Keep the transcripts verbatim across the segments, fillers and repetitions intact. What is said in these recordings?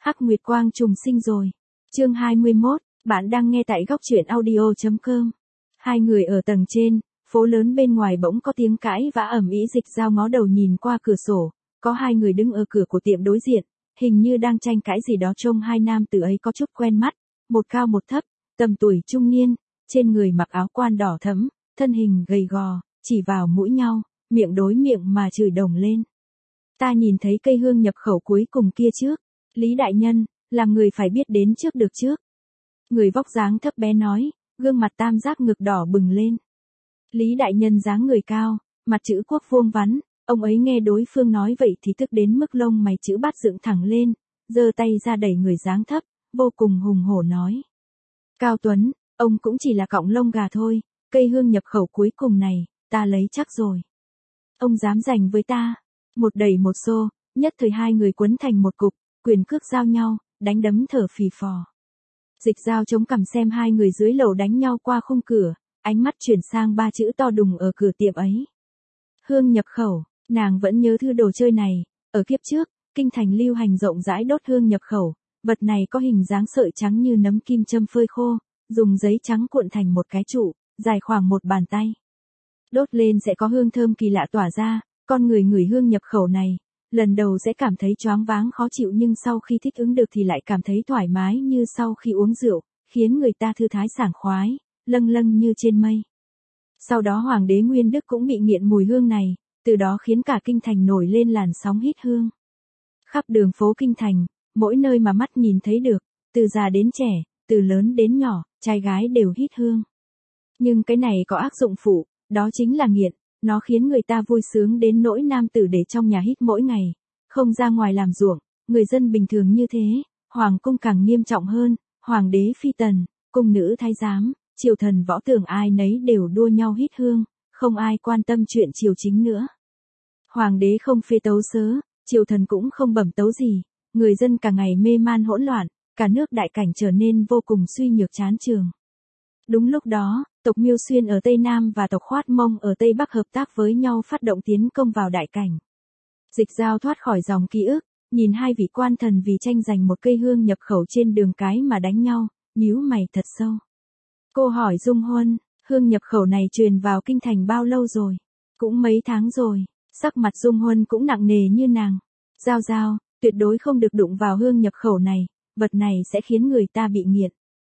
Hắc Nguyệt Quang trùng sinh rồi. Chương hai mươi mốt, bạn đang nghe tại góc truyện audio chấm com. Hai người ở tầng trên, phố lớn bên ngoài bỗng có tiếng cãi vã ầm ĩ. Dịch Dao ngó đầu nhìn qua cửa sổ, có hai người đứng ở cửa của tiệm đối diện, hình như đang tranh cãi gì đó. Trông hai nam tử ấy có chút quen mắt, một cao một thấp, tầm tuổi trung niên, trên người mặc áo quan đỏ thẫm, thân hình gầy gò, chỉ vào mũi nhau, miệng đối miệng mà chửi đồng lên. Ta nhìn thấy cây hương nhập khẩu cuối cùng kia trước. Lý đại nhân, là người phải biết đến trước được trước. Người vóc dáng thấp bé nói, gương mặt tam giác ngực đỏ bừng lên. Lý đại nhân dáng người cao, mặt chữ quốc vuông vắn, ông ấy nghe đối phương nói vậy thì tức đến mức lông mày chữ bát dựng thẳng lên, giơ tay ra đẩy người dáng thấp, vô cùng hùng hổ nói. Cao Tuấn, ông cũng chỉ là cọng lông gà thôi, cây hương nhập khẩu cuối cùng này, ta lấy chắc rồi. Ông dám giành với ta, một đẩy một xô, nhất thời hai người quấn thành một cục, quyền cước giao nhau, đánh đấm thở phì phò. Dịch Dao chống cằm xem hai người dưới lầu đánh nhau qua khung cửa, ánh mắt chuyển sang ba chữ to đùng ở cửa tiệm ấy. Hương nhập khẩu, nàng vẫn nhớ thứ đồ chơi này, ở kiếp trước, kinh thành lưu hành rộng rãi đốt hương nhập khẩu, vật này có hình dáng sợi trắng như nấm kim châm phơi khô, dùng giấy trắng cuộn thành một cái trụ, dài khoảng một bàn tay. Đốt lên sẽ có hương thơm kỳ lạ tỏa ra, con người ngửi hương nhập khẩu này, lần đầu sẽ cảm thấy choáng váng khó chịu nhưng sau khi thích ứng được thì lại cảm thấy thoải mái như sau khi uống rượu, khiến người ta thư thái sảng khoái, lâng lâng như trên mây. Sau đó Hoàng đế Nguyên Đức cũng bị nghiện mùi hương này, từ đó khiến cả kinh thành nổi lên làn sóng hít hương. Khắp đường phố kinh thành, mỗi nơi mà mắt nhìn thấy được, từ già đến trẻ, từ lớn đến nhỏ, trai gái đều hít hương. Nhưng cái này có ác dụng phụ, đó chính là nghiện. Nó khiến người ta vui sướng đến nỗi nam tử để trong nhà hít mỗi ngày, không ra ngoài làm ruộng, người dân bình thường như thế, hoàng cung càng nghiêm trọng hơn, hoàng đế phi tần, cung nữ thái giám, triều thần võ tường ai nấy đều đua nhau hít hương, không ai quan tâm chuyện triều chính nữa. Hoàng đế không phê tấu sớ, triều thần cũng không bẩm tấu gì, người dân cả ngày mê man hỗn loạn, cả nước đại cảnh trở nên vô cùng suy nhược chán chường. Đúng lúc đó, tộc Miêu Xuyên ở Tây Nam và tộc Khoát Mông ở Tây Bắc hợp tác với nhau phát động tiến công vào đại cảnh. Dịch Dao thoát khỏi dòng ký ức, nhìn hai vị quan thần vì tranh giành một cây hương nhập khẩu trên đường cái mà đánh nhau, nhíu mày thật sâu. Cô hỏi Dung Huân, hương nhập khẩu này truyền vào kinh thành bao lâu rồi? Cũng mấy tháng rồi, sắc mặt Dung Huân cũng nặng nề như nàng. Dao Dao, tuyệt đối không được đụng vào hương nhập khẩu này, vật này sẽ khiến người ta bị nghiện.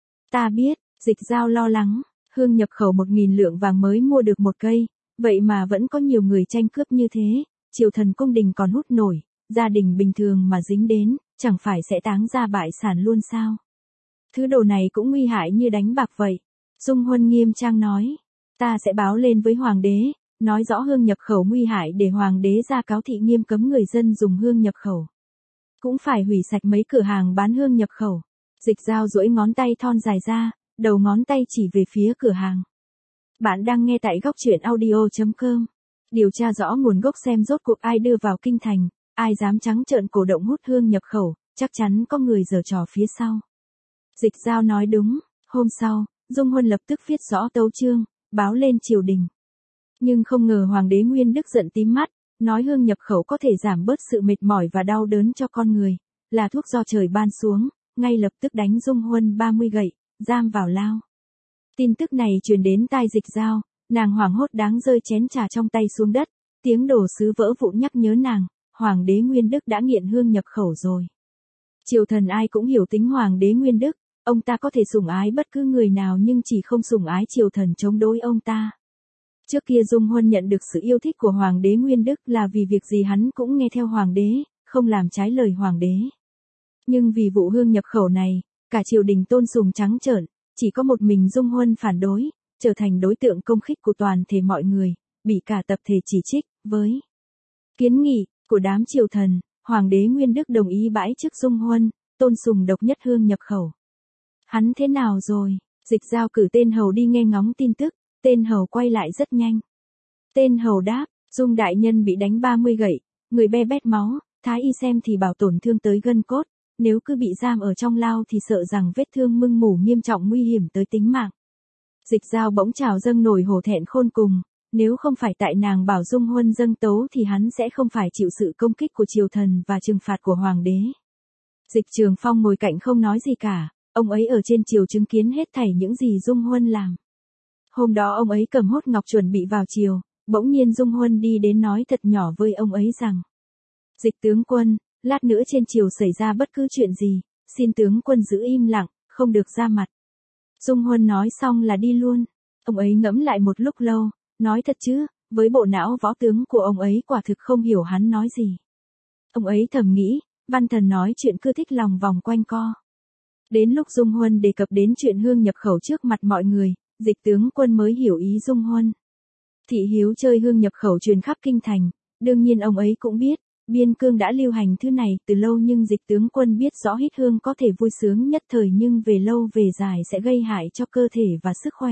Ta biết. Dịch Dao lo lắng, hương nhập khẩu một nghìn lượng vàng mới mua được một cây, vậy mà vẫn có nhiều người tranh cướp như thế, triều thần cung đình còn hút nổi, gia đình bình thường mà dính đến, chẳng phải sẽ táng ra bại sản luôn sao? Thứ đồ này cũng nguy hại như đánh bạc vậy. Dung Huân nghiêm trang nói, ta sẽ báo lên với hoàng đế, nói rõ hương nhập khẩu nguy hại để hoàng đế ra cáo thị nghiêm cấm người dân dùng hương nhập khẩu. Cũng phải hủy sạch mấy cửa hàng bán hương nhập khẩu. Dịch Dao duỗi ngón tay thon dài ra, đầu ngón tay chỉ về phía cửa hàng. Bạn đang nghe tại góc truyện audio chấm com. Điều tra rõ nguồn gốc xem rốt cuộc ai đưa vào kinh thành, ai dám trắng trợn cổ động hút hương nhập khẩu, chắc chắn có người giở trò phía sau. Dịch Dao nói đúng, hôm sau, Dung Huân lập tức viết rõ tấu chương, báo lên triều đình. Nhưng không ngờ Hoàng đế Nguyên Đức giận tím mắt, nói hương nhập khẩu có thể giảm bớt sự mệt mỏi và đau đớn cho con người, là thuốc do trời ban xuống, ngay lập tức đánh Dung Huân ba mươi gậy. Giam vào lao. Tin tức này truyền đến tai Dịch Dao, nàng hoảng hốt đáng rơi chén trà trong tay xuống đất, tiếng đồ sứ vỡ vụn nhắc nhớ nàng, Hoàng đế Nguyên Đức đã nghiện hương nhập khẩu rồi. Triều thần ai cũng hiểu tính Hoàng đế Nguyên Đức, ông ta có thể sủng ái bất cứ người nào nhưng chỉ không sủng ái triều thần chống đối ông ta. Trước kia Dung Huân nhận được sự yêu thích của Hoàng đế Nguyên Đức là vì việc gì hắn cũng nghe theo Hoàng đế, không làm trái lời Hoàng đế. Nhưng vì vụ hương nhập khẩu này, cả triều đình tôn sùng trắng trợn, chỉ có một mình Dung Huân phản đối, trở thành đối tượng công khích của toàn thể mọi người, bị cả tập thể chỉ trích, với kiến nghị của đám triều thần, Hoàng đế Nguyên Đức đồng ý bãi chức Dung Huân, tôn sùng độc nhất hương nhập khẩu. Hắn thế nào rồi? Dịch Dao cử tên hầu đi nghe ngóng tin tức, tên hầu quay lại rất nhanh. Tên hầu đáp, Dung đại nhân bị đánh ba mươi gậy, người be bét máu, thái y xem thì bảo tổn thương tới gân cốt. Nếu cứ bị giam ở trong lao thì sợ rằng vết thương mưng mủ nghiêm trọng nguy hiểm tới tính mạng. Dịch Dao bỗng trào dâng nổi hổ thẹn khôn cùng, nếu không phải tại nàng bảo Dung Huân dâng tấu thì hắn sẽ không phải chịu sự công kích của triều thần và trừng phạt của hoàng đế. Dịch Trường Phong ngồi cạnh không nói gì cả, ông ấy ở trên triều chứng kiến hết thảy những gì Dung Huân làm. Hôm đó ông ấy cầm hốt ngọc chuẩn bị vào triều, bỗng nhiên Dung Huân đi đến nói thật nhỏ với ông ấy rằng: Dịch tướng quân, lát nữa trên triều xảy ra bất cứ chuyện gì, xin tướng quân giữ im lặng, không được ra mặt. Dung Huân nói xong là đi luôn. Ông ấy ngẫm lại một lúc lâu, nói thật chứ, với bộ não võ tướng của ông ấy quả thực không hiểu hắn nói gì. Ông ấy thầm nghĩ, văn thần nói chuyện cứ thích lòng vòng quanh co. Đến lúc Dung Huân đề cập đến chuyện hương nhập khẩu trước mặt mọi người, Dịch tướng quân mới hiểu ý Dung Huân. Thị hiếu chơi hương nhập khẩu truyền khắp kinh thành, đương nhiên ông ấy cũng biết, biên cương đã lưu hành thứ này từ lâu, nhưng Dịch tướng quân biết rõ hít hương có thể vui sướng nhất thời nhưng về lâu về dài sẽ gây hại cho cơ thể và sức khỏe.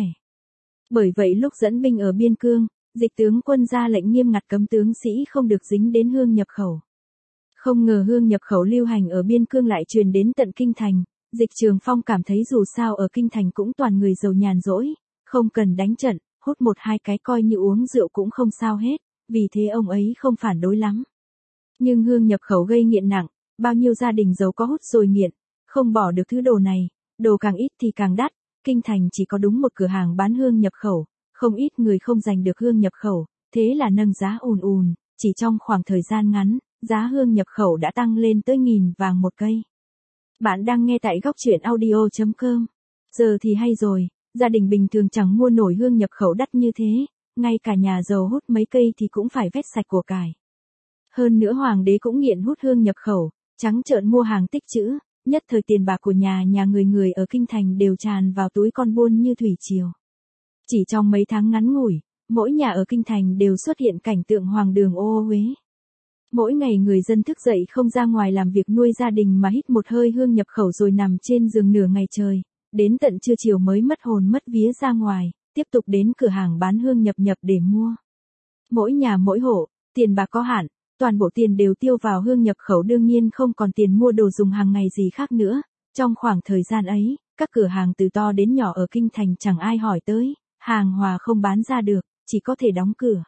Bởi vậy lúc dẫn binh ở biên cương, Dịch tướng quân ra lệnh nghiêm ngặt cấm tướng sĩ không được dính đến hương nhập khẩu. Không ngờ hương nhập khẩu lưu hành ở biên cương lại truyền đến tận kinh thành. Dịch Trường Phong cảm thấy dù sao ở kinh thành cũng toàn người giàu nhàn rỗi, không cần đánh trận, hút một hai cái coi như uống rượu cũng không sao hết, vì thế ông ấy không phản đối lắm. Nhưng hương nhập khẩu gây nghiện nặng, bao nhiêu gia đình giàu có hút rồi nghiện, không bỏ được thứ đồ này, đồ càng ít thì càng đắt, kinh thành chỉ có đúng một cửa hàng bán hương nhập khẩu, không ít người không giành được hương nhập khẩu, thế là nâng giá ùn ùn, chỉ trong khoảng thời gian ngắn, giá hương nhập khẩu đã tăng lên tới nghìn vàng một cây. Bạn đang nghe tại góc truyện audio chấm com. Giờ thì hay rồi, gia đình bình thường chẳng mua nổi hương nhập khẩu đắt như thế, ngay cả nhà giàu hút mấy cây thì cũng phải vét sạch của cải. Hơn nữa hoàng đế cũng nghiện hút hương nhập khẩu, trắng trợn mua hàng tích trữ, nhất thời tiền bạc của nhà nhà người người ở kinh thành đều tràn vào túi con buôn như thủy triều. Chỉ trong mấy tháng ngắn ngủi, mỗi nhà ở kinh thành đều xuất hiện cảnh tượng hoàng đường ô uế. Mỗi ngày người dân thức dậy không ra ngoài làm việc nuôi gia đình mà hít một hơi hương nhập khẩu rồi nằm trên giường nửa ngày trời, đến tận trưa chiều mới mất hồn mất vía ra ngoài, tiếp tục đến cửa hàng bán hương nhập nhập để mua. Mỗi nhà mỗi hộ, tiền bạc có hạn, toàn bộ tiền đều tiêu vào hương nhập khẩu, đương nhiên không còn tiền mua đồ dùng hàng ngày gì khác nữa. Trong khoảng thời gian ấy, các cửa hàng từ to đến nhỏ ở kinh thành chẳng ai hỏi tới, hàng hóa không bán ra được, chỉ có thể đóng cửa.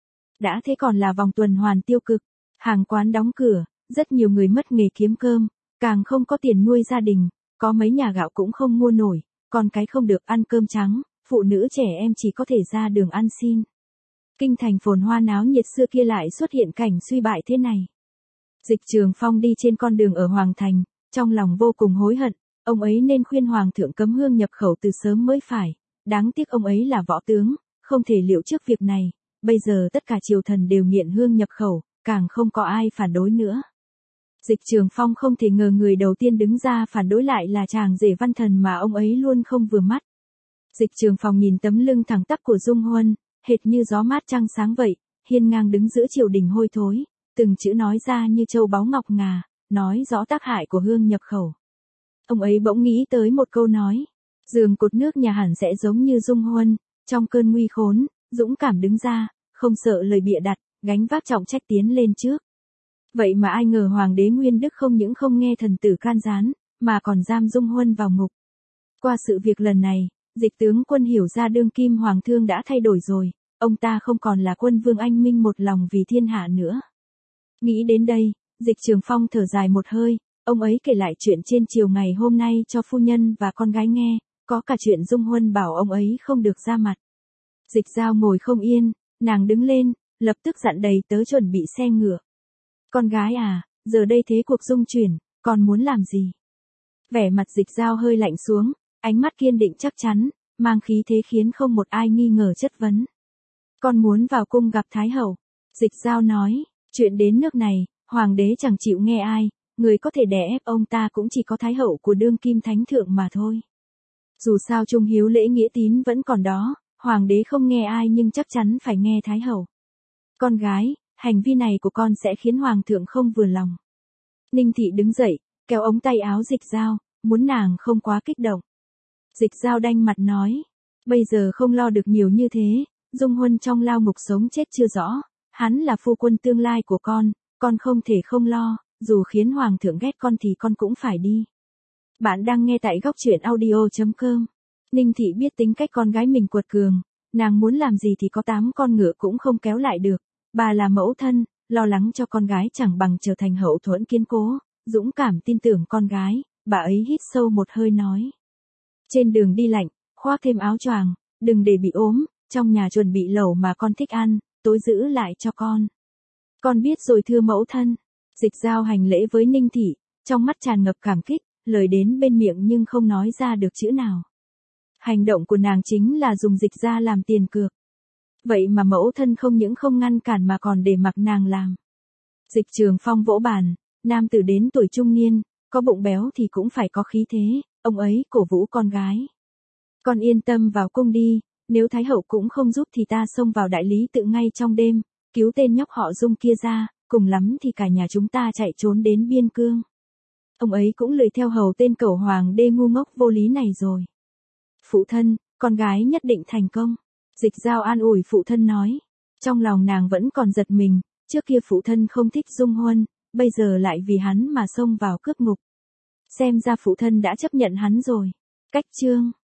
Đã thế còn là vòng tuần hoàn tiêu cực. Hàng quán đóng cửa, rất nhiều người mất nghề kiếm cơm, càng không có tiền nuôi gia đình, có mấy nhà gạo cũng không mua nổi, con cái không được ăn cơm trắng, phụ nữ trẻ em chỉ có thể ra đường ăn xin. Kinh thành phồn hoa náo nhiệt xưa kia lại xuất hiện cảnh suy bại thế này. Dịch Trường Phong đi trên con đường ở Hoàng Thành, trong lòng vô cùng hối hận, ông ấy nên khuyên Hoàng thượng cấm hương nhập khẩu từ sớm mới phải, đáng tiếc ông ấy là võ tướng, không thể liệu trước việc này, bây giờ tất cả triều thần đều nghiện hương nhập khẩu. Càng không có ai phản đối nữa. Dịch Trường Phong không thể ngờ người đầu tiên đứng ra phản đối lại là chàng rể văn thần mà ông ấy luôn không vừa mắt. Dịch Trường Phong nhìn tấm lưng thẳng tắp của Dung Huân, hệt như gió mát trăng sáng vậy, hiên ngang đứng giữa triều đình hôi thối, từng chữ nói ra như châu báu ngọc ngà, nói rõ tác hại của hương nhập khẩu. Ông ấy bỗng nghĩ tới một câu nói, giường cột nước nhà hẳn sẽ giống như Dung Huân, trong cơn nguy khốn, dũng cảm đứng ra, không sợ lời bịa đặt, gánh vác trọng trách tiến lên trước. Vậy mà ai ngờ hoàng đế Nguyên Đức không những không nghe thần tử can gián, mà còn giam Dung Huân vào ngục. Qua sự việc lần này, Dịch tướng quân hiểu ra đương kim hoàng thương đã thay đổi rồi, ông ta không còn là quân vương anh minh một lòng vì thiên hạ nữa. Nghĩ đến đây, Dịch Trường Phong thở dài một hơi, ông ấy kể lại chuyện trên chiều ngày hôm nay cho phu nhân và con gái nghe, có cả chuyện Dung Huân bảo ông ấy không được ra mặt. Dịch Giao ngồi không yên, nàng đứng lên, lập tức dặn đầy tớ chuẩn bị xe ngựa. Con gái à, giờ đây thế cuộc dung chuyển, còn muốn làm gì? Vẻ mặt Dịch Giao hơi lạnh xuống, ánh mắt kiên định chắc chắn, mang khí thế khiến không một ai nghi ngờ chất vấn. Con muốn vào cung gặp Thái Hậu. Dịch Giao nói, chuyện đến nước này, Hoàng đế chẳng chịu nghe ai, người có thể đè ép ông ta cũng chỉ có Thái Hậu của đương kim thánh thượng mà thôi. Dù sao trung hiếu lễ nghĩa tín vẫn còn đó, Hoàng đế không nghe ai nhưng chắc chắn phải nghe Thái Hậu. Con gái, hành vi này của con sẽ khiến Hoàng thượng không vừa lòng. Ninh Thị đứng dậy, kéo ống tay áo Dịch Giao, muốn nàng không quá kích động. Dịch Giao đanh mặt nói, bây giờ không lo được nhiều như thế, Dung Huân trong lao ngục sống chết chưa rõ, hắn là phu quân tương lai của con, con không thể không lo, dù khiến Hoàng thượng ghét con thì con cũng phải đi. Bạn đang nghe tại góc truyện audio chấm com. Ninh Thị biết tính cách con gái mình quật cường, nàng muốn làm gì thì có tám con ngựa cũng không kéo lại được. Bà là mẫu thân, lo lắng cho con gái chẳng bằng trở thành hậu thuẫn kiên cố, dũng cảm tin tưởng con gái, bà ấy hít sâu một hơi nói. Trên đường đi lạnh, khoác thêm áo choàng, đừng để bị ốm, trong nhà chuẩn bị lẩu mà con thích ăn, tối giữ lại cho con. Con biết rồi thưa mẫu thân. Dịch Dao hành lễ với Ninh Thị, trong mắt tràn ngập cảm kích, lời đến bên miệng nhưng không nói ra được chữ nào. Hành động của nàng chính là dùng dịch ra làm tiền cược. Vậy mà mẫu thân không những không ngăn cản mà còn để mặc nàng làm. Dịch Trường Phong vỗ bàn, nam tử đến tuổi trung niên, có bụng béo thì cũng phải có khí thế, ông ấy cổ vũ con gái. Con yên tâm vào cung đi, nếu Thái hậu cũng không giúp thì ta xông vào đại lý tự ngay trong đêm, cứu tên nhóc họ Dung kia ra, cùng lắm thì cả nhà chúng ta chạy trốn đến biên cương. Ông ấy cũng lười theo hầu tên cẩu hoàng đê ngu ngốc vô lý này rồi. Phụ thân, con gái nhất định thành công. Dịch Dao an ủi phụ thân nói. Trong lòng nàng vẫn còn giật mình, trước kia phụ thân không thích Dung Huân, bây giờ lại vì hắn mà xông vào cướp ngục. Xem ra phụ thân đã chấp nhận hắn rồi. Cách chương